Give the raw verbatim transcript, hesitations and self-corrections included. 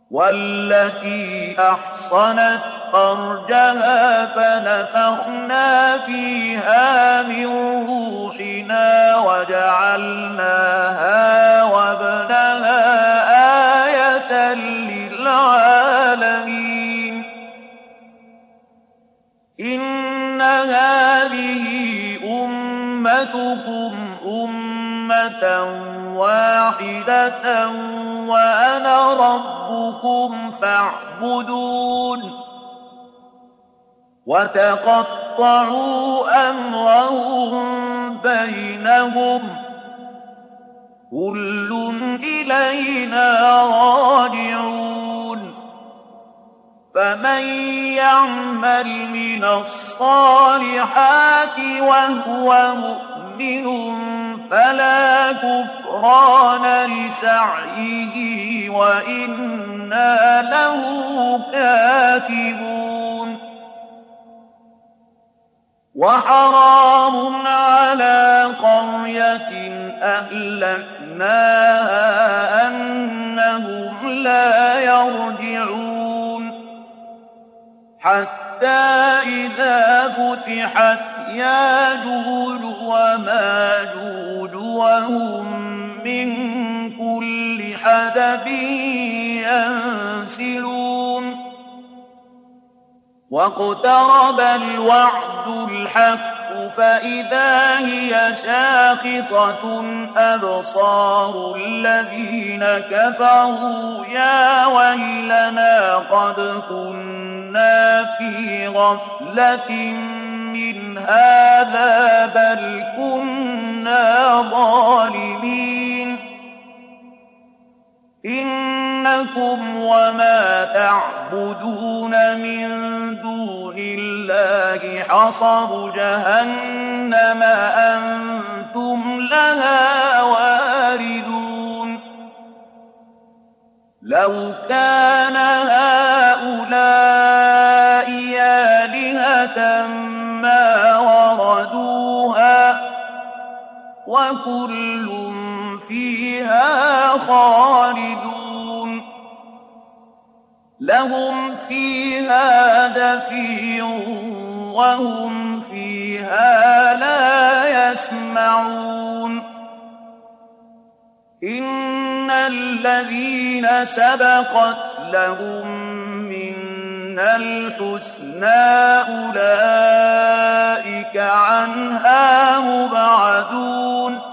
والتي أحصنت فرجها فنفخنا فيها من روحنا وجعلناها وابنها آية للعالمين إن هذه أمتكم أمة واحدة وأنا ربكم فاعبدون وتقطعوا أمرهم بينهم كل إلينا راجعون فمن يعمل من الصالحات وهو مؤمن فلا كفران لسعيه وإنا له كاتبون وحرام على قرية أهلكناها أنهم لا يرجعون حتى إذا فتحت ياجوج وماجوج وهم من كل حدب ينسلون واقترب الوعد الحق فإذا هي شاخصة أبصار الذين كفروا يا ويلنا قد كنا في غفلة من هذا بل كنا ظالمين إنكم وما تعبدون من دون الله حصب جهنم أنتم لها واردون لو كان هؤلاء آلهة ما وردوها وكل فيها خالدون لهم فيها زفير وهم فيها لا يسمعون إن الذين سبقت لهم منا الحسنى أولئك عنها مبعدون